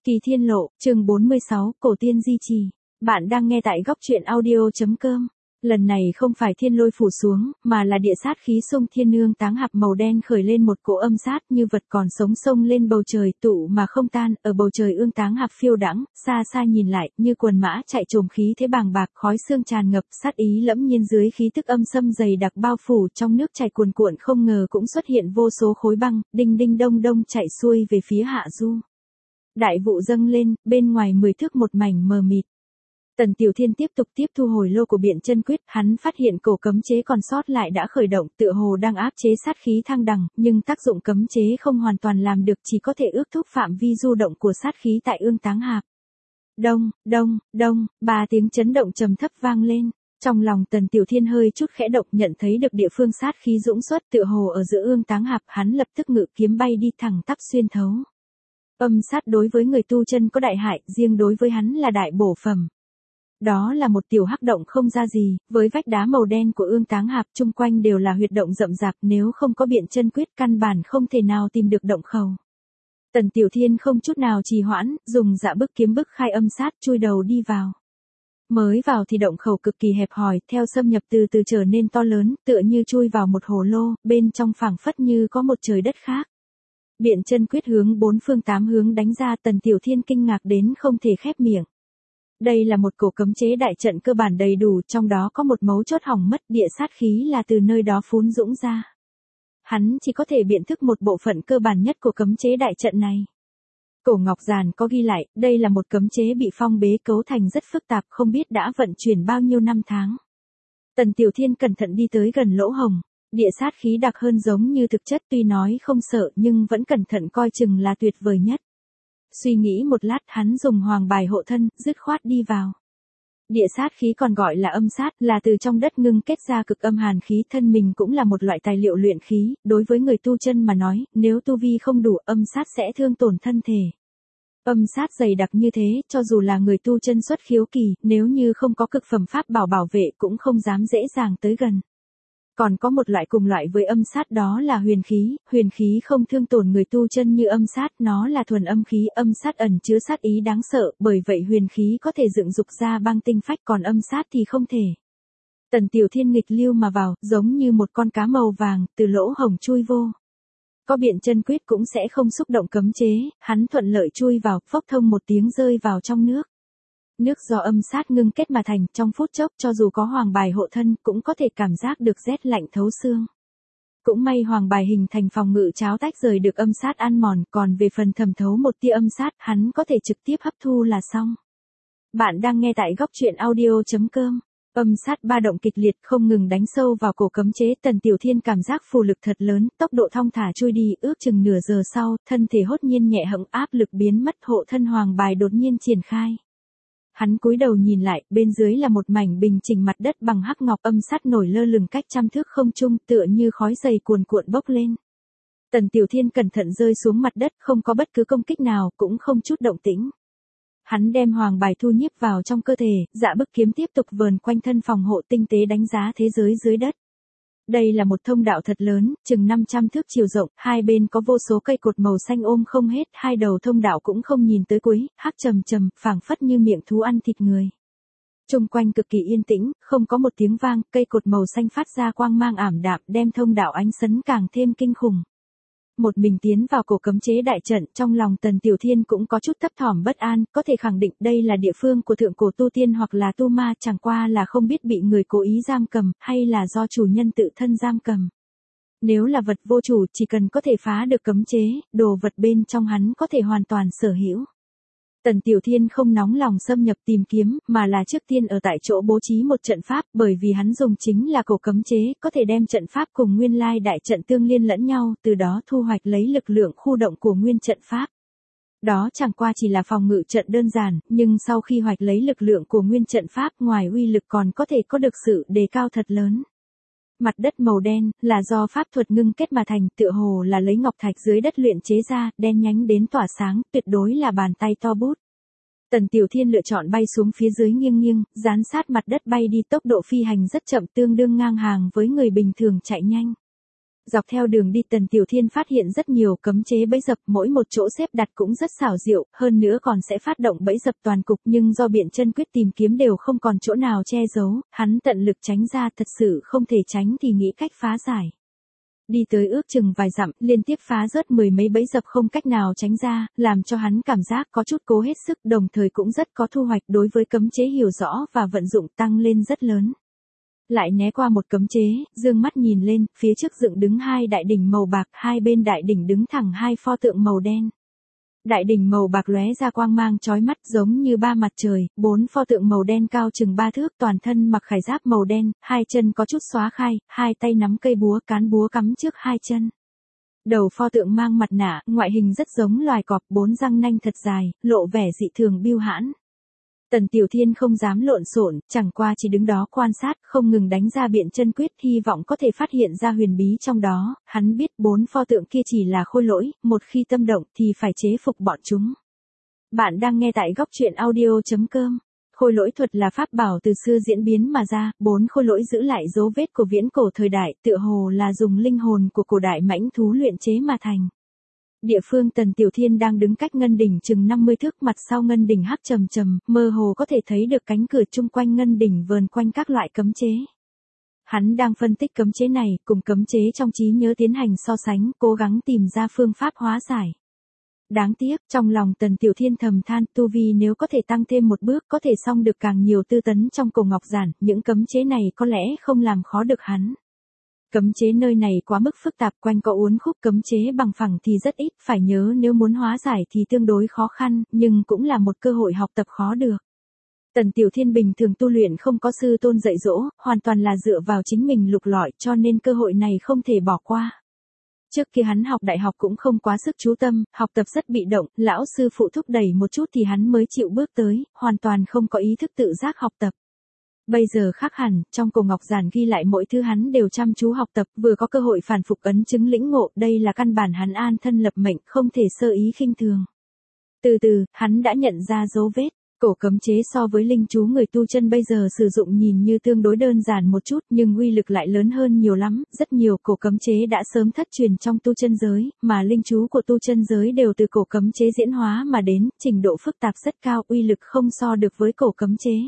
Kỳ Thiên Lộ, chương 46, Cổ Tiên Di Trì. Bạn đang nghe tại góc truyện audio.com. Lần này không phải thiên lôi phủ xuống, mà là địa sát khí xung thiên nương táng hạp màu đen khởi lên một cỗ âm sát như vật còn sống xông lên bầu trời tụ mà không tan, ở bầu trời ương táng hạp phiêu đãng, xa xa nhìn lại, như quần mã chạy trồm khí thế bàng bạc, khói xương tràn ngập, sát ý lẫm nhiên dưới khí tức âm xâm dày đặc bao phủ, trong nước chảy cuồn cuộn không ngờ cũng xuất hiện vô số khối băng, đinh đinh đông đông chạy xuôi về phía hạ du. Đại vụ dâng lên, bên ngoài 10 thước một mảnh mờ mịt. Tần Tiểu Thiên tiếp tục tiếp thu hồi lô của Biện Chân Quyết, hắn phát hiện cổ cấm chế còn sót lại đã khởi động, tựa hồ đang áp chế sát khí thăng đằng, nhưng tác dụng cấm chế không hoàn toàn làm được, chỉ có thể ước thúc phạm vi du động của sát khí tại ương táng hạp. Đông, đông, đông, 3 tiếng chấn động trầm thấp vang lên. Trong lòng Tần Tiểu Thiên hơi chút khẽ động, nhận thấy được địa phương sát khí dũng xuất tựa hồ ở giữa ương táng hạp, hắn lập tức ngự kiếm bay đi thẳng tắp xuyên thấu. Âm sát đối với người tu chân có đại hại, riêng đối với hắn là đại bổ phẩm. Đó là một tiểu hắc động không ra gì, với vách đá màu đen của ương táng hạp chung quanh đều là huyệt động rậm rạp, nếu không có Biện Chân Quyết căn bản không thể nào tìm được động khẩu. Tần Tiểu Thiên không chút nào trì hoãn, dùng dạ bức kiếm bức khai âm sát chui đầu đi vào. Mới vào thì động khẩu cực kỳ hẹp hòi, theo xâm nhập từ từ trở nên to lớn, tựa như chui vào một hồ lô, bên trong phảng phất như có một trời đất khác. Biện Chân Quyết hướng 4 phương 8 hướng đánh ra, Tần Tiểu Thiên kinh ngạc đến không thể khép miệng. Đây là một cổ cấm chế đại trận cơ bản đầy đủ, trong đó có một mấu chốt hỏng mất, địa sát khí là từ nơi đó phún dũng ra. Hắn chỉ có thể biện thức một bộ phận cơ bản nhất của cấm chế đại trận này. Cổ Ngọc Giàn có ghi lại, đây là một cấm chế bị phong bế cấu thành rất phức tạp, không biết đã vận chuyển bao nhiêu năm tháng. Tần Tiểu Thiên cẩn thận đi tới gần lỗ hổng, địa sát khí đặc hơn giống như thực chất, tuy nói không sợ nhưng vẫn cẩn thận coi chừng là tuyệt vời nhất. Suy nghĩ một lát, hắn dùng hoàng bài hộ thân, dứt khoát đi vào. Địa sát khí còn gọi là âm sát, là từ trong đất ngưng kết ra cực âm hàn khí, thân mình cũng là một loại tài liệu luyện khí, đối với người tu chân mà nói, nếu tu vi không đủ, âm sát sẽ thương tổn thân thể. Âm sát dày đặc như thế, cho dù là người tu chân xuất khiếu kỳ, nếu như không có cực phẩm pháp bảo vệ cũng không dám dễ dàng tới gần. Còn có một loại cùng loại với âm sát, đó là huyền khí không thương tổn người tu chân như âm sát, nó là thuần âm khí, âm sát ẩn chứa sát ý đáng sợ, bởi vậy huyền khí có thể dựng dục ra băng tinh phách, còn âm sát thì không thể. Tần Tiểu Thiên nghịch lưu mà vào, giống như một con cá màu vàng, từ lỗ hổng chui vô. Có Biện Chân Quyết cũng sẽ không xúc động cấm chế, hắn thuận lợi chui vào, phốc thông một tiếng rơi vào trong nước. Nước do âm sát ngưng kết mà thành, trong phút chốc cho dù có hoàng bài hộ thân cũng có thể cảm giác được rét lạnh thấu xương. Cũng may hoàng bài hình thành phòng ngự cháo tách rời được âm sát ăn mòn, còn về phần thẩm thấu một tia âm sát, hắn có thể trực tiếp hấp thu là xong. Bạn đang nghe tại góc truyện audio.com. Âm sát ba động kịch liệt không ngừng đánh sâu vào cổ cấm chế, Tần Tiểu Thiên cảm giác phù lực thật lớn, tốc độ thong thả chui đi, ước chừng nửa giờ sau, thân thể hốt nhiên nhẹ hẫng, áp lực biến mất, hộ thân hoàng bài đột nhiên triển khai. Hắn cúi đầu nhìn lại, bên dưới là một mảnh bình chỉnh mặt đất bằng hắc ngọc, âm sát nổi lơ lửng cách trăm thước không trung, tựa như khói dày cuồn cuộn bốc lên. Tần Tiểu Thiên cẩn thận rơi xuống mặt đất, không có bất cứ công kích nào, cũng không chút động tĩnh. Hắn đem hoàng bài thu nhiếp vào trong cơ thể, dạ bức kiếm tiếp tục vờn quanh thân phòng hộ, tinh tế đánh giá thế giới dưới đất. Đây là một thông đạo thật lớn, chừng 500 thước chiều rộng, hai bên có vô số cây cột màu xanh ôm không hết, hai đầu thông đạo cũng không nhìn tới cuối, hắc trầm trầm, phảng phất như miệng thú ăn thịt người. Chung quanh cực kỳ yên tĩnh, không có một tiếng vang, cây cột màu xanh phát ra quang mang ảm đạm, đem thông đạo ánh sấn càng thêm kinh khủng. Một mình tiến vào cổ cấm chế đại trận, trong lòng Tần Tiểu Thiên cũng có chút thấp thỏm bất an, có thể khẳng định đây là địa phương của thượng cổ tu tiên hoặc là tu ma, chẳng qua là không biết bị người cố ý giam cầm, hay là do chủ nhân tự thân giam cầm. Nếu là vật vô chủ, chỉ cần có thể phá được cấm chế, đồ vật bên trong hắn có thể hoàn toàn sở hữu. Tần Tiểu Thiên không nóng lòng xâm nhập tìm kiếm, mà là trước tiên ở tại chỗ bố trí một trận pháp, bởi vì hắn dùng chính là cổ cấm chế, có thể đem trận pháp cùng nguyên lai đại trận tương liên lẫn nhau, từ đó thu hoạch lấy lực lượng khu động của nguyên trận pháp. Đó chẳng qua chỉ là phòng ngự trận đơn giản, nhưng sau khi hoạch lấy lực lượng của nguyên trận pháp, ngoài uy lực còn có thể có được sự đề cao thật lớn. Mặt đất màu đen, là do pháp thuật ngưng kết mà thành, tựa hồ là lấy ngọc thạch dưới đất luyện chế ra, đen nhánh đến tỏa sáng, tuyệt đối là bàn tay to bút. Tần Tiểu Thiên lựa chọn bay xuống phía dưới nghiêng nghiêng, dán sát mặt đất bay đi, tốc độ phi hành rất chậm, tương đương ngang hàng với người bình thường chạy nhanh. Dọc theo đường đi Tần Tiểu Thiên phát hiện rất nhiều cấm chế bẫy dập, mỗi một chỗ xếp đặt cũng rất xảo diệu, hơn nữa còn sẽ phát động bẫy dập toàn cục, nhưng do biện chân quyết tìm kiếm đều không còn chỗ nào che giấu, hắn tận lực tránh ra, thật sự không thể tránh thì nghĩ cách phá giải. Đi tới ước chừng vài dặm, liên tiếp phá rớt mười mấy bẫy dập không cách nào tránh ra, làm cho hắn cảm giác có chút cố hết sức, đồng thời cũng rất có thu hoạch, đối với cấm chế hiểu rõ và vận dụng tăng lên rất lớn. Lại né qua một cấm chế, dương mắt nhìn lên, phía trước dựng đứng hai đại đỉnh màu bạc, hai bên đại đỉnh đứng thẳng hai pho tượng màu đen. Đại đỉnh màu bạc lóe ra quang mang chói mắt giống như ba mặt trời, bốn pho tượng màu đen cao chừng 3 thước, toàn thân mặc khải giáp màu đen, hai chân có chút xóa khai, hai tay nắm cây búa, cán búa cắm trước hai chân. Đầu pho tượng mang mặt nạ, ngoại hình rất giống loài cọp, bốn răng nanh thật dài, lộ vẻ dị thường bưu hãn. Tần Tiểu Thiên không dám lộn xộn, chẳng qua chỉ đứng đó quan sát, không ngừng đánh ra biện chân quyết, hy vọng có thể phát hiện ra huyền bí trong đó, hắn biết bốn pho tượng kia chỉ là khôi lỗi, một khi tâm động thì phải chế phục bọn chúng. Bạn đang nghe tại góc truyện audio.com. Khôi lỗi thuật là pháp bảo từ xưa diễn biến mà ra, bốn khôi lỗi giữ lại dấu vết của viễn cổ thời đại, tựa hồ là dùng linh hồn của cổ đại mãnh thú luyện chế mà thành. Địa phương Tần Tiểu Thiên đang đứng cách ngân đỉnh chừng 50 thước, mặt sau ngân đỉnh hắc trầm trầm, mơ hồ có thể thấy được cánh cửa chung quanh ngân đỉnh vờn quanh các loại cấm chế. Hắn đang phân tích cấm chế này, cùng cấm chế trong trí nhớ tiến hành so sánh, cố gắng tìm ra phương pháp hóa giải. Đáng tiếc, trong lòng Tần Tiểu Thiên thầm than, tu vi nếu có thể tăng thêm một bước, có thể xong được càng nhiều tư tấn trong cổ ngọc giản, những cấm chế này có lẽ không làm khó được hắn. Cấm chế nơi này quá mức phức tạp, quanh co uốn khúc, cấm chế bằng phẳng thì rất ít, phải nhớ nếu muốn hóa giải thì tương đối khó khăn, nhưng cũng là một cơ hội học tập khó được. Tần Tiểu Thiên bình thường tu luyện không có sư tôn dạy dỗ, hoàn toàn là dựa vào chính mình lục lọi, cho nên cơ hội này không thể bỏ qua. Trước kia hắn học đại học cũng không quá sức chú tâm, học tập rất bị động, lão sư phụ thúc đẩy một chút thì hắn mới chịu bước tới, hoàn toàn không có ý thức tự giác học tập. Bây giờ khác hẳn, trong cổ ngọc giản ghi lại mỗi thứ hắn đều chăm chú học tập, vừa có cơ hội phản phục ấn chứng lĩnh ngộ, đây là căn bản hắn an thân lập mệnh, không thể sơ ý khinh thường. Từ từ, hắn đã nhận ra dấu vết. Cổ cấm chế so với linh chú người tu chân bây giờ sử dụng nhìn như tương đối đơn giản một chút, nhưng uy lực lại lớn hơn nhiều lắm, rất nhiều cổ cấm chế đã sớm thất truyền trong tu chân giới, mà linh chú của tu chân giới đều từ cổ cấm chế diễn hóa mà đến, trình độ phức tạp rất cao, uy lực không so được với cổ cấm chế.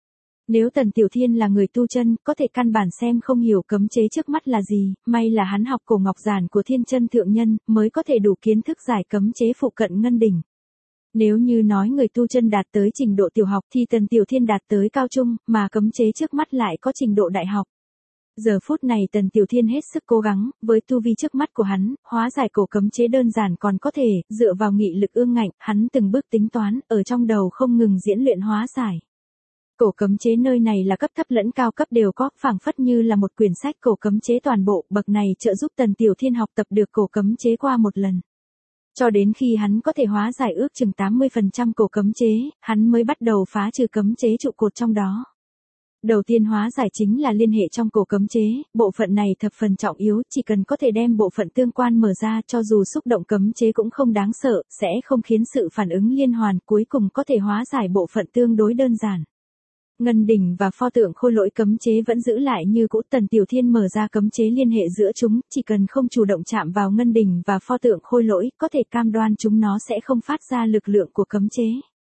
Nếu Tần Tiểu Thiên là người tu chân, có thể căn bản xem không hiểu cấm chế trước mắt là gì, may là hắn học cổ ngọc giản của Thiên Chân thượng nhân, mới có thể đủ kiến thức giải cấm chế phụ cận ngân đỉnh. Nếu như nói người tu chân đạt tới trình độ tiểu học thì Tần Tiểu Thiên đạt tới cao trung, mà cấm chế trước mắt lại có trình độ đại học. Giờ phút này Tần Tiểu Thiên hết sức cố gắng, với tu vi trước mắt của hắn, hóa giải cổ cấm chế đơn giản còn có thể, dựa vào nghị lực ương ngạnh, hắn từng bước tính toán, ở trong đầu không ngừng diễn luyện hóa giải. Cổ cấm chế nơi này là cấp thấp lẫn cao cấp đều có, phảng phất như là một quyển sách cổ cấm chế toàn bộ, bậc này trợ giúp Tần Tiểu Thiên học tập được cổ cấm chế qua một lần. Cho đến khi hắn có thể hóa giải ước chừng 80% cổ cấm chế, hắn mới bắt đầu phá trừ cấm chế trụ cột trong đó. Đầu tiên hóa giải chính là liên hệ trong cổ cấm chế, bộ phận này thập phần trọng yếu, chỉ cần có thể đem bộ phận tương quan mở ra cho dù xúc động cấm chế cũng không đáng sợ, sẽ không khiến sự phản ứng liên hoàn, cuối cùng có thể hóa giải bộ phận tương đối đơn giản. Ngân đỉnh và pho tượng khôi lỗi cấm chế vẫn giữ lại như cũ, Tần Tiểu Thiên mở ra cấm chế liên hệ giữa chúng, chỉ cần không chủ động chạm vào ngân đỉnh và pho tượng khôi lỗi, có thể cam đoan chúng nó sẽ không phát ra lực lượng của cấm chế.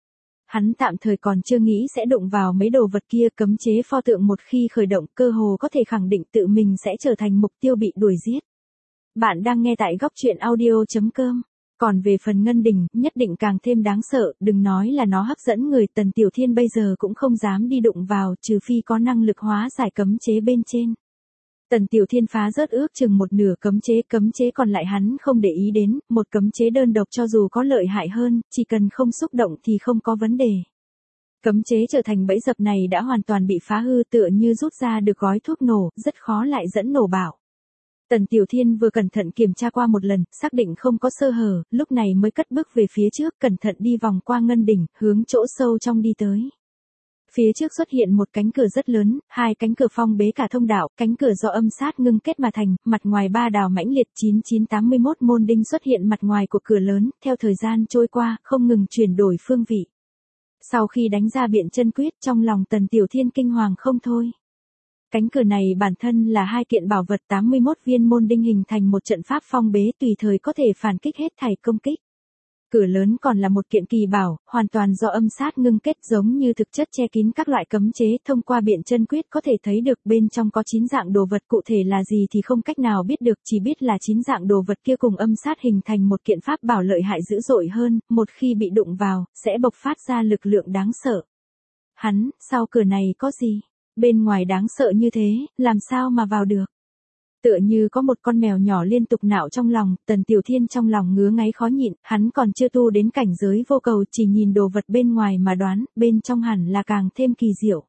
Hắn tạm thời còn chưa nghĩ sẽ đụng vào mấy đồ vật kia, cấm chế pho tượng một khi khởi động, cơ hồ có thể khẳng định tự mình sẽ trở thành mục tiêu bị đuổi giết. Bạn đang nghe tại góc truyện audio.com. Còn về phần ngân đỉnh, nhất định càng thêm đáng sợ, đừng nói là nó hấp dẫn người, Tần Tiểu Thiên bây giờ cũng không dám đi đụng vào, trừ phi có năng lực hóa giải cấm chế bên trên. Tần Tiểu Thiên phá rớt ước chừng một nửa cấm chế còn lại hắn không để ý đến, một cấm chế đơn độc cho dù có lợi hại hơn, chỉ cần không xúc động thì không có vấn đề. Cấm chế trở thành bẫy dập này đã hoàn toàn bị phá hư, tựa như rút ra được gói thuốc nổ, rất khó lại dẫn nổ bạo. Tần Tiểu Thiên vừa cẩn thận kiểm tra qua một lần, xác định không có sơ hở, lúc này mới cất bước về phía trước, cẩn thận đi vòng qua ngân đỉnh, hướng chỗ sâu trong đi tới. Phía trước xuất hiện một cánh cửa rất lớn, hai cánh cửa phong bế cả thông đạo, cánh cửa do âm sát ngưng kết mà thành, mặt ngoài ba đào mãnh liệt 9981 môn đinh xuất hiện mặt ngoài của cửa lớn, theo thời gian trôi qua, không ngừng chuyển đổi phương vị. Sau khi đánh ra biện chân quyết, trong lòng Tần Tiểu Thiên kinh hoàng không thôi. Cánh cửa này bản thân là hai kiện bảo vật 81 viên môn đinh hình thành một trận pháp phong bế tùy thời có thể phản kích hết thảy công kích. Cửa lớn còn là một kiện kỳ bảo, hoàn toàn do âm sát ngưng kết giống như thực chất che kín các loại cấm chế, thông qua biện chân quyết có thể thấy được bên trong có 9 dạng đồ vật, cụ thể là gì thì không cách nào biết được, chỉ biết là 9 dạng đồ vật kia cùng âm sát hình thành một kiện pháp bảo lợi hại dữ dội hơn, một khi bị đụng vào, sẽ bộc phát ra lực lượng đáng sợ. Hắn, sau cửa này có gì? Bên ngoài đáng sợ như thế, làm sao mà vào được? Tựa như có một con mèo nhỏ liên tục nạo trong lòng, Tần Tiểu Thiên trong lòng ngứa ngáy khó nhịn, hắn còn chưa tu đến cảnh giới vô cầu, chỉ nhìn đồ vật bên ngoài mà đoán, bên trong hẳn là càng thêm kỳ diệu.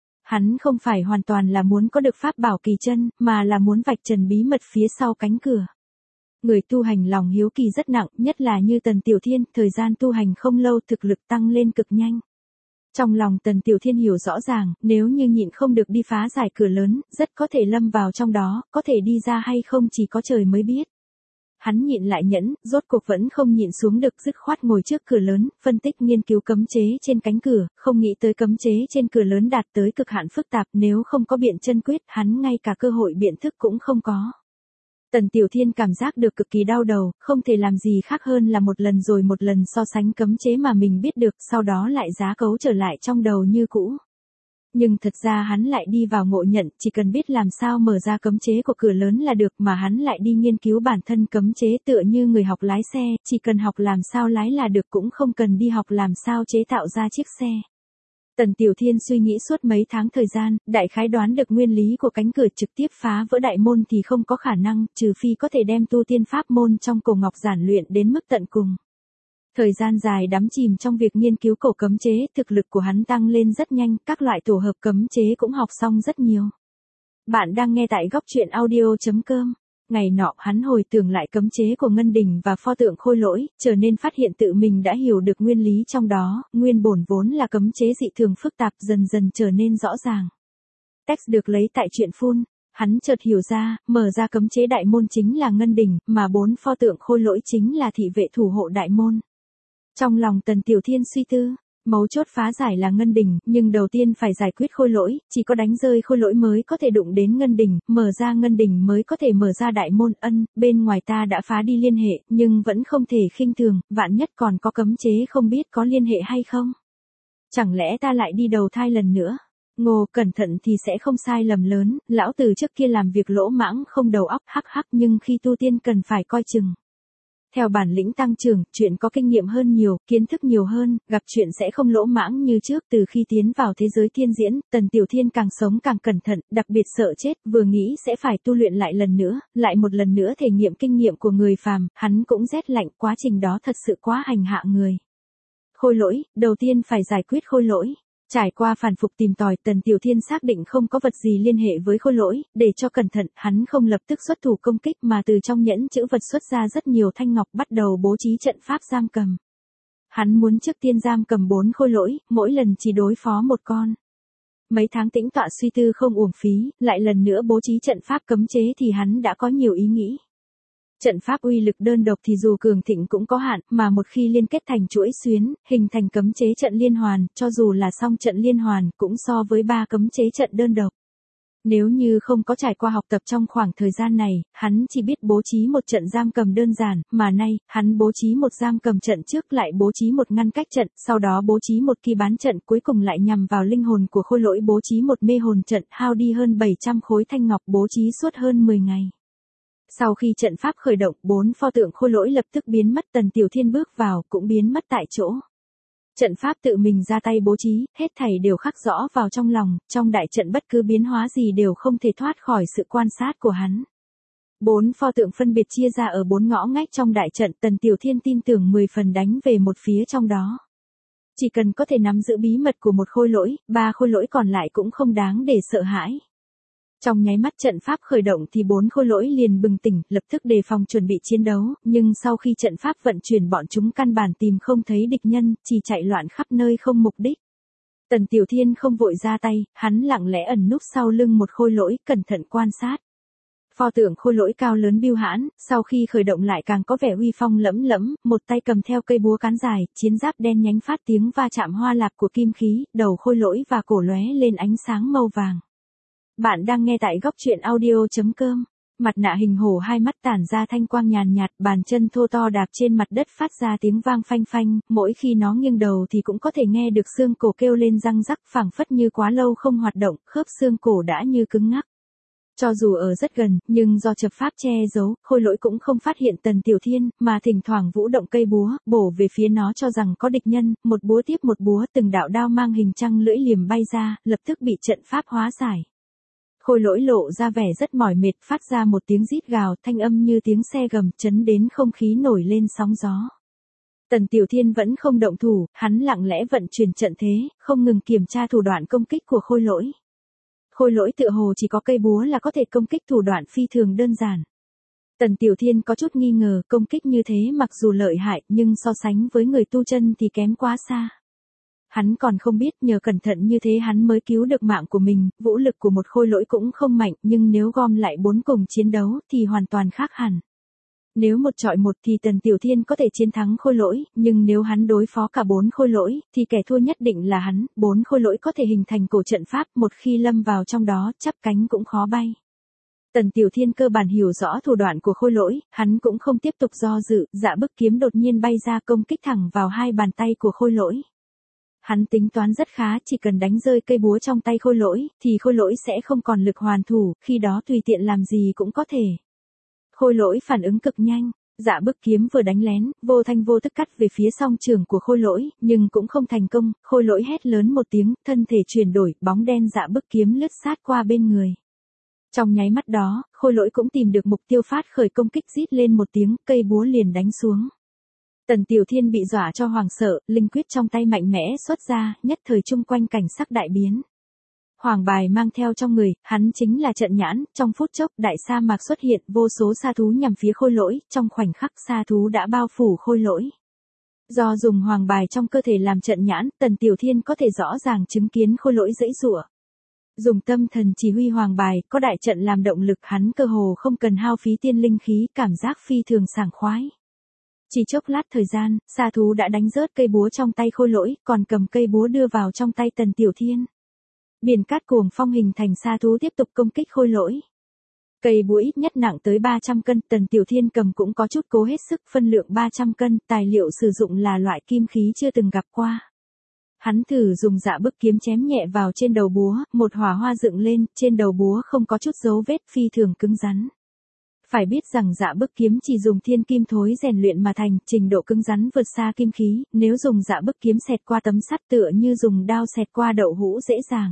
Hắn không phải hoàn toàn là muốn có được pháp bảo kỳ chân, mà là muốn vạch trần bí mật phía sau cánh cửa. Người tu hành lòng hiếu kỳ rất nặng, nhất là như Tần Tiểu Thiên, thời gian tu hành không lâu, thực lực tăng lên cực nhanh. Trong lòng Tần Tiểu Thiên hiểu rõ ràng, nếu như nhịn không được đi phá giải cửa lớn, rất có thể lâm vào trong đó, có thể đi ra hay không chỉ có trời mới biết. Hắn nhịn lại nhẫn, rốt cuộc vẫn không nhịn xuống được, dứt khoát ngồi trước cửa lớn, phân tích nghiên cứu cấm chế trên cánh cửa, không nghĩ tới cấm chế trên cửa lớn đạt tới cực hạn phức tạp, nếu không có biện chân quyết, hắn ngay cả cơ hội biện thức cũng không có. Tần Tiểu Thiên cảm giác được cực kỳ đau đầu, không thể làm gì khác hơn là một lần rồi một lần so sánh cấm chế mà mình biết được, sau đó lại giá cấu trở lại trong đầu như cũ. Nhưng thật ra hắn lại đi vào ngộ nhận, chỉ cần biết làm sao mở ra cấm chế của cửa lớn là được, mà hắn lại đi nghiên cứu bản thân cấm chế tựa như người học lái xe, chỉ cần học làm sao lái là được, cũng không cần đi học làm sao chế tạo ra chiếc xe. Tần Tiểu Thiên suy nghĩ suốt mấy tháng thời gian, đại khái đoán được nguyên lý của cánh cửa, trực tiếp phá vỡ đại môn thì không có khả năng, trừ phi có thể đem tu tiên pháp môn trong cổ ngọc giản luyện đến mức tận cùng. Thời gian dài đắm chìm trong việc nghiên cứu cổ cấm chế, thực lực của hắn tăng lên rất nhanh, các loại tổ hợp cấm chế cũng học xong rất nhiều. Bạn đang nghe tại góc truyện audio.com. Ngày nọ hắn hồi tưởng lại cấm chế của Ngân Đình và pho tượng Khôi Lỗi, trở nên phát hiện tự mình đã hiểu được nguyên lý trong đó, nguyên bổn vốn là cấm chế dị thường phức tạp dần dần trở nên rõ ràng. Text được lấy tại truyện Phun, hắn chợt hiểu ra, mở ra cấm chế đại môn chính là Ngân Đình, mà 4 pho tượng Khôi Lỗi chính là thị vệ thủ hộ đại môn. Trong lòng Tần Tiểu Thiên suy tư, mấu chốt phá giải là Ngân Đình, nhưng đầu tiên phải giải quyết Khôi Lỗi, chỉ có đánh rơi Khôi Lỗi mới có thể đụng đến Ngân Đình, mở ra Ngân Đình mới có thể mở ra đại môn. Bên ngoài ta đã phá đi liên hệ, nhưng vẫn không thể khinh thường, vạn nhất còn có cấm chế không biết có liên hệ hay không. Chẳng lẽ ta lại đi đầu thai lần nữa? Ngô, cẩn thận thì sẽ không sai lầm lớn, lão tử trước kia làm việc lỗ mãng không đầu óc, hắc hắc, nhưng khi tu tiên cần phải coi chừng. Theo bản lĩnh tăng trưởng, chuyện có kinh nghiệm hơn nhiều, kiến thức nhiều hơn, gặp chuyện sẽ không lỗ mãng như trước. Từ khi tiến vào thế giới thiên diễn, Tần Tiểu Thiên càng sống càng cẩn thận, đặc biệt sợ chết, vừa nghĩ sẽ phải tu luyện lại lần nữa, lại một lần nữa thể nghiệm kinh nghiệm của người phàm, hắn cũng rét lạnh, quá trình đó thật sự quá hành hạ người. Khôi Lỗi, đầu tiên phải giải quyết Khôi Lỗi. Trải qua phản phục tìm tòi, Tần Tiểu Thiên xác định không có vật gì liên hệ với Khôi Lỗi, để cho cẩn thận, hắn không lập tức xuất thủ công kích mà từ trong nhẫn chữ vật xuất ra rất nhiều thanh ngọc, bắt đầu bố trí trận pháp giam cầm. Hắn muốn trước tiên giam cầm 4 Khôi Lỗi, mỗi lần chỉ đối phó một con. Mấy tháng tĩnh tọa suy tư không uổng phí, lại lần nữa bố trí trận pháp cấm chế thì hắn đã có nhiều ý nghĩ. Trận pháp uy lực đơn độc thì dù cường thịnh cũng có hạn, mà một khi liên kết thành chuỗi xuyến, hình thành cấm chế trận liên hoàn, cho dù là song trận liên hoàn, cũng so với 3 cấm chế trận đơn độc. Nếu như không có trải qua học tập trong khoảng thời gian này, hắn chỉ biết bố trí một trận giam cầm đơn giản, mà nay, hắn bố trí một giam cầm trận trước, lại bố trí một ngăn cách trận, sau đó bố trí một kỳ bán trận, cuối cùng lại nhằm vào linh hồn của Khôi Lỗi bố trí một mê hồn trận, hao đi hơn 700 khối thanh ngọc, bố trí suốt hơn 10 ngày. Sau khi trận pháp khởi động, 4 pho tượng Khôi Lỗi lập tức biến mất, Tần Tiểu Thiên bước vào, cũng biến mất tại chỗ. Trận pháp tự mình ra tay bố trí, hết thảy đều khắc rõ vào trong lòng, trong đại trận bất cứ biến hóa gì đều không thể thoát khỏi sự quan sát của hắn. 4 pho tượng phân biệt chia ra ở 4 ngõ ngách trong đại trận, Tần Tiểu Thiên tin tưởng 10 phần đánh về một phía trong đó. Chỉ cần có thể nắm giữ bí mật của một Khôi Lỗi, 3 Khôi Lỗi còn lại cũng không đáng để sợ hãi. Trong nháy mắt trận pháp khởi động thì 4 Khôi Lỗi liền bừng tỉnh, lập tức đề phòng chuẩn bị chiến đấu, nhưng sau khi trận pháp vận chuyển bọn chúng căn bản tìm không thấy địch nhân, chỉ chạy loạn khắp nơi không mục đích. Tần Tiểu Thiên không vội ra tay, hắn lặng lẽ ẩn núp sau lưng một Khôi Lỗi, cẩn thận quan sát. Pho tượng Khôi Lỗi cao lớn bưu hãn, sau khi khởi động lại càng có vẻ uy phong lẫm lẫm, một tay cầm theo cây búa cán dài, chiến giáp đen nhánh phát tiếng va chạm hoa lạp của kim khí, đầu Khôi Lỗi và cổ lóe lên ánh sáng màu vàng. Bạn đang nghe tại góc truyện audio.com. Mặt nạ hình hổ hai mắt tản ra thanh quang nhàn nhạt, bàn chân thô to đạp trên mặt đất phát ra tiếng vang phanh phanh, mỗi khi nó nghiêng đầu thì cũng có thể nghe được xương cổ kêu lên răng rắc, phảng phất như quá lâu không hoạt động, khớp xương cổ đã như cứng ngắc. Cho dù ở rất gần, nhưng do chập pháp che giấu, Khôi Lỗi cũng không phát hiện Tần Tiểu Thiên, mà thỉnh thoảng vũ động cây búa, bổ về phía nó cho rằng có địch nhân, một búa tiếp một búa, từng đạo đao mang hình trăng lưỡi liềm bay ra, lập tức bị trận pháp hóa giải. Khôi Lỗi lộ ra vẻ rất mỏi mệt, phát ra một tiếng rít gào, thanh âm như tiếng xe gầm, chấn đến không khí nổi lên sóng gió. Tần Tiểu Thiên vẫn không động thủ, hắn lặng lẽ vận chuyển trận thế, không ngừng kiểm tra thủ đoạn công kích của Khôi Lỗi. Khôi Lỗi tựa hồ chỉ có cây búa là có thể công kích thủ đoạn phi thường đơn giản. Tần Tiểu Thiên có chút nghi ngờ, công kích như thế mặc dù lợi hại nhưng so sánh với người tu chân thì kém quá xa. Hắn còn không biết nhờ cẩn thận như thế hắn mới cứu được mạng của mình, vũ lực của một Khôi Lỗi cũng không mạnh, nhưng nếu gom lại 4 cùng chiến đấu thì hoàn toàn khác hẳn. Nếu một chọi một thì Tần Tiểu Thiên có thể chiến thắng Khôi Lỗi, nhưng nếu hắn đối phó cả 4 Khôi Lỗi, thì kẻ thua nhất định là hắn, 4 Khôi Lỗi có thể hình thành cổ trận pháp, một khi lâm vào trong đó, chắp cánh cũng khó bay. Tần Tiểu Thiên cơ bản hiểu rõ thủ đoạn của Khôi Lỗi, hắn cũng không tiếp tục do dự, Dạ Bức Kiếm đột nhiên bay ra công kích thẳng vào hai bàn tay của Khôi Lỗi. Hắn tính toán rất khá, chỉ cần đánh rơi cây búa trong tay Khôi Lỗi, thì Khôi Lỗi sẽ không còn lực hoàn thủ, khi đó tùy tiện làm gì cũng có thể. Khôi Lỗi phản ứng cực nhanh, Dạ Bức Kiếm vừa đánh lén, vô thanh vô tức cắt về phía song trường của Khôi Lỗi, nhưng cũng không thành công, Khôi Lỗi hét lớn một tiếng, thân thể chuyển đổi, bóng đen Dạ Bức Kiếm lướt sát qua bên người. Trong nháy mắt đó, Khôi Lỗi cũng tìm được mục tiêu phát khởi công kích, rít lên một tiếng, cây búa liền đánh xuống. Tần Tiểu Thiên bị dọa cho hoảng sợ, linh quyết trong tay mạnh mẽ xuất ra, nhất thời chung quanh cảnh sắc đại biến. Hoàng bài mang theo trong người, hắn chính là trận nhãn, trong phút chốc đại sa mạc xuất hiện, vô số sa thú nhằm phía Khôi Lỗi, trong khoảnh khắc sa thú đã bao phủ Khôi Lỗi. Do dùng hoàng bài trong cơ thể làm trận nhãn, Tần Tiểu Thiên có thể rõ ràng chứng kiến Khôi Lỗi giãy giụa. Dùng tâm thần chỉ huy hoàng bài, có đại trận làm động lực, hắn cơ hồ không cần hao phí tiên linh khí, cảm giác phi thường sảng khoái. Chỉ chốc lát thời gian, sa thú đã đánh rớt cây búa trong tay Khôi Lỗi, còn cầm cây búa đưa vào trong tay Tần Tiểu Thiên. Biển cát cuồng phong hình thành sa thú tiếp tục công kích Khôi Lỗi. Cây búa ít nhất nặng tới 300 cân, Tần Tiểu Thiên cầm cũng có chút cố hết sức, phân lượng 300 cân, tài liệu sử dụng là loại kim khí chưa từng gặp qua. Hắn thử dùng Dạ Bức Kiếm chém nhẹ vào trên đầu búa, một hỏa hoa dựng lên, trên đầu búa không có chút dấu vết, phi thường cứng rắn. Phải biết rằng Dạ Bức Kiếm chỉ dùng thiên kim thối rèn luyện mà thành, trình độ cứng rắn vượt xa kim khí, nếu dùng Dạ Bức Kiếm xẹt qua tấm sắt tựa như dùng đao xẹt qua đậu hũ dễ dàng.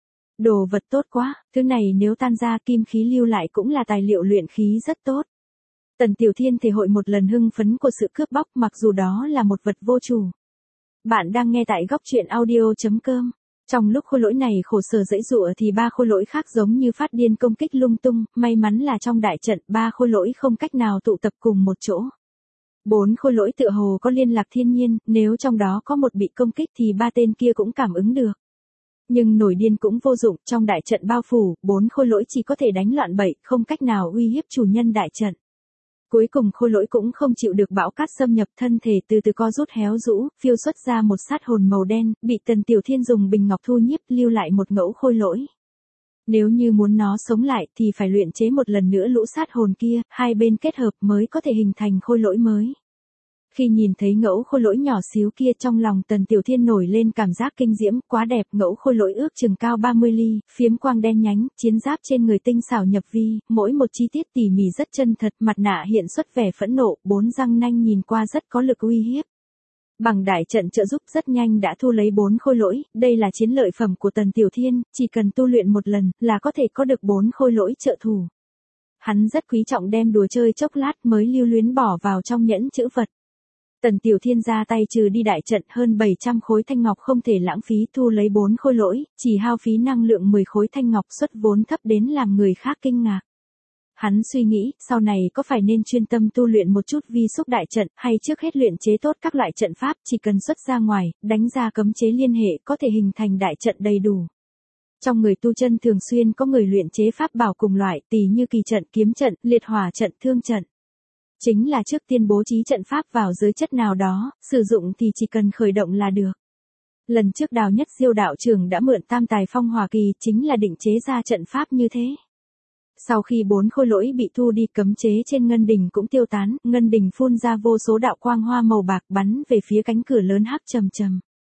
Đồ vật tốt quá, thứ này nếu tan ra kim khí lưu lại cũng là tài liệu luyện khí rất tốt. Tần Tiểu Thiên thể hội một lần hưng phấn của sự cướp bóc, mặc dù đó là một vật vô chủ. Bạn đang nghe tại góc truyện audio.com. Trong lúc Khôi Lỗi này khổ sở giãy giụa thì 3 Khôi Lỗi khác giống như phát điên công kích lung tung, may mắn là trong đại trận 3 Khôi Lỗi không cách nào tụ tập cùng một chỗ. 4 Khôi Lỗi tựa hồ có liên lạc thiên nhiên, nếu trong đó có một bị công kích thì 3 tên kia cũng cảm ứng được. Nhưng nổi điên cũng vô dụng, trong đại trận bao phủ, 4 Khôi Lỗi chỉ có thể đánh loạn bậy, không cách nào uy hiếp chủ nhân đại trận. Cuối cùng Khôi Lỗi cũng không chịu được bão cát xâm nhập, thân thể từ từ co rút héo rũ, phiêu xuất ra một sát hồn màu đen, bị Tần Tiểu Thiên dùng bình ngọc thu nhiếp, lưu lại một ngẫu Khôi Lỗi. Nếu như muốn nó sống lại thì phải luyện chế một lần nữa lũ sát hồn kia, hai bên kết hợp mới có thể hình thành Khôi Lỗi mới. Khi nhìn thấy ngẫu Khôi Lỗi nhỏ xíu kia, trong lòng Tần Tiểu Thiên nổi lên cảm giác kinh diễm, quá đẹp, ngẫu Khôi Lỗi ước chừng cao 30 ly, phiếm quang đen nhánh, chiến giáp trên người tinh xảo nhập vi, mỗi một chi tiết tỉ mỉ rất chân thật, mặt nạ hiện xuất vẻ phẫn nộ, 4 răng nanh nhìn qua rất có lực uy hiếp. Bằng đại trận trợ giúp rất nhanh đã thu lấy 4 Khôi Lỗi, đây là chiến lợi phẩm của Tần Tiểu Thiên, chỉ cần tu luyện một lần là có thể có được 4 Khôi Lỗi trợ thủ. Hắn rất quý trọng, đem đùa chơi chốc lát mới lưu luyến bỏ vào trong nhẫn chữ vật. Tần Tiểu Thiên ra tay trừ đi đại trận, hơn 700 khối thanh ngọc không thể lãng phí, thu lấy 4 Khôi Lỗi, chỉ hao phí năng lượng 10 khối thanh ngọc, xuất vốn thấp đến làm người khác kinh ngạc. Hắn suy nghĩ, sau này có phải nên chuyên tâm tu luyện một chút vi xúc đại trận, hay trước hết luyện chế tốt các loại trận pháp, chỉ cần xuất ra ngoài, đánh ra cấm chế liên hệ, có thể hình thành đại trận đầy đủ. Trong người tu chân thường xuyên có người luyện chế pháp bảo cùng loại, tỉ như kỳ trận, kiếm trận, liệt hỏa trận, thương trận. Chính là trước tiên bố trí trận pháp vào giới chất nào đó, sử dụng thì chỉ cần khởi động là được. Lần trước Đào Nhất Diêu đạo trưởng đã mượn tam tài phong hỏa kỳ chính là định chế ra trận pháp như thế. Sau khi 4 khôi lỗi bị thu đi, cấm chế trên ngân đình cũng tiêu tán, ngân đình phun ra vô số đạo quang hoa màu bạc bắn về phía cánh cửa lớn hắc trầm trầm.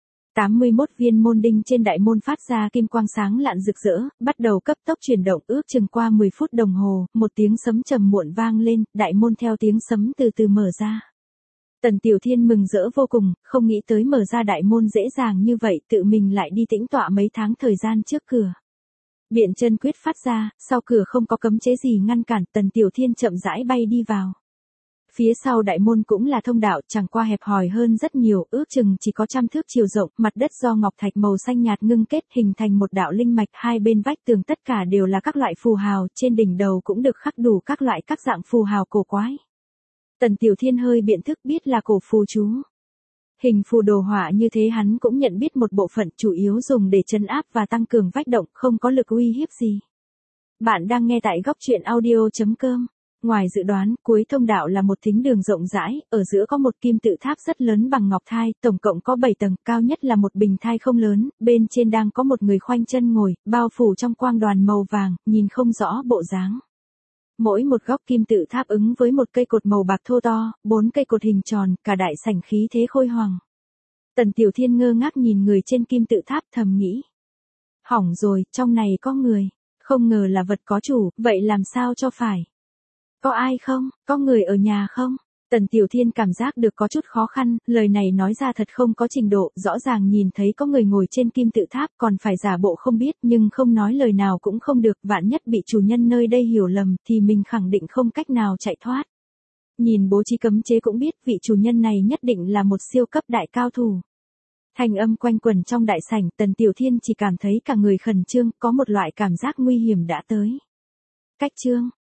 81 viên môn đinh trên đại môn phát ra kim quang sáng lạn rực rỡ, bắt đầu cấp tốc chuyển động, ước chừng qua 10 phút đồng hồ, một tiếng sấm trầm muộn vang lên, đại môn theo tiếng sấm từ từ mở ra. Tần Tiểu Thiên mừng rỡ vô cùng, không nghĩ tới mở ra đại môn dễ dàng như vậy, tự mình lại đi tĩnh tọa mấy tháng thời gian trước cửa. Biện chân quyết phát ra, sau cửa không có cấm chế gì ngăn cản, Tần Tiểu Thiên chậm rãi bay đi vào. Phía sau đại môn cũng là thông đạo, chẳng qua hẹp hòi hơn rất nhiều, ước chừng chỉ có 100 thước chiều rộng, mặt đất do ngọc thạch màu xanh nhạt ngưng kết hình thành một đạo linh mạch, hai bên vách tường tất cả đều là các loại phù hào, trên đỉnh đầu cũng được khắc đủ các loại các dạng phù hào cổ quái. Tần Tiểu Thiên hơi biện thức biết là cổ phù chú. Hình phù đồ họa như thế hắn cũng nhận biết một bộ phận, chủ yếu dùng để trấn áp và tăng cường vách động, không có lực uy hiếp gì. Bạn đang nghe tại góc truyện audio.com. Ngoài dự đoán, cuối thông đạo là một thính đường rộng rãi, ở giữa có một kim tự tháp rất lớn bằng ngọc thai, tổng cộng có 7 tầng, cao nhất là một bình thai không lớn, bên trên đang có một người khoanh chân ngồi, bao phủ trong quang đoàn màu vàng, nhìn không rõ bộ dáng. Mỗi một góc kim tự tháp ứng với một cây cột màu bạc thô to, 4 cây cột hình tròn, cả đại sảnh khí thế khôi hoàng. Tần Tiểu Thiên ngơ ngác nhìn người trên kim tự tháp, thầm nghĩ. Hỏng rồi, trong này có người, không ngờ là vật có chủ, vậy làm sao cho phải? Có ai không? Có người ở nhà không? Tần Tiểu Thiên cảm giác được có chút khó khăn, lời này nói ra thật không có trình độ, rõ ràng nhìn thấy có người ngồi trên kim tự tháp còn phải giả bộ không biết, nhưng không nói lời nào cũng không được, vạn nhất bị chủ nhân nơi đây hiểu lầm thì mình khẳng định không cách nào chạy thoát. Nhìn bố trí cấm chế cũng biết vị chủ nhân này nhất định là một siêu cấp đại cao thủ. Thanh âm quanh quẩn trong đại sảnh, Tần Tiểu Thiên chỉ cảm thấy cả người khẩn trương, có một loại cảm giác nguy hiểm đã tới. Cách chương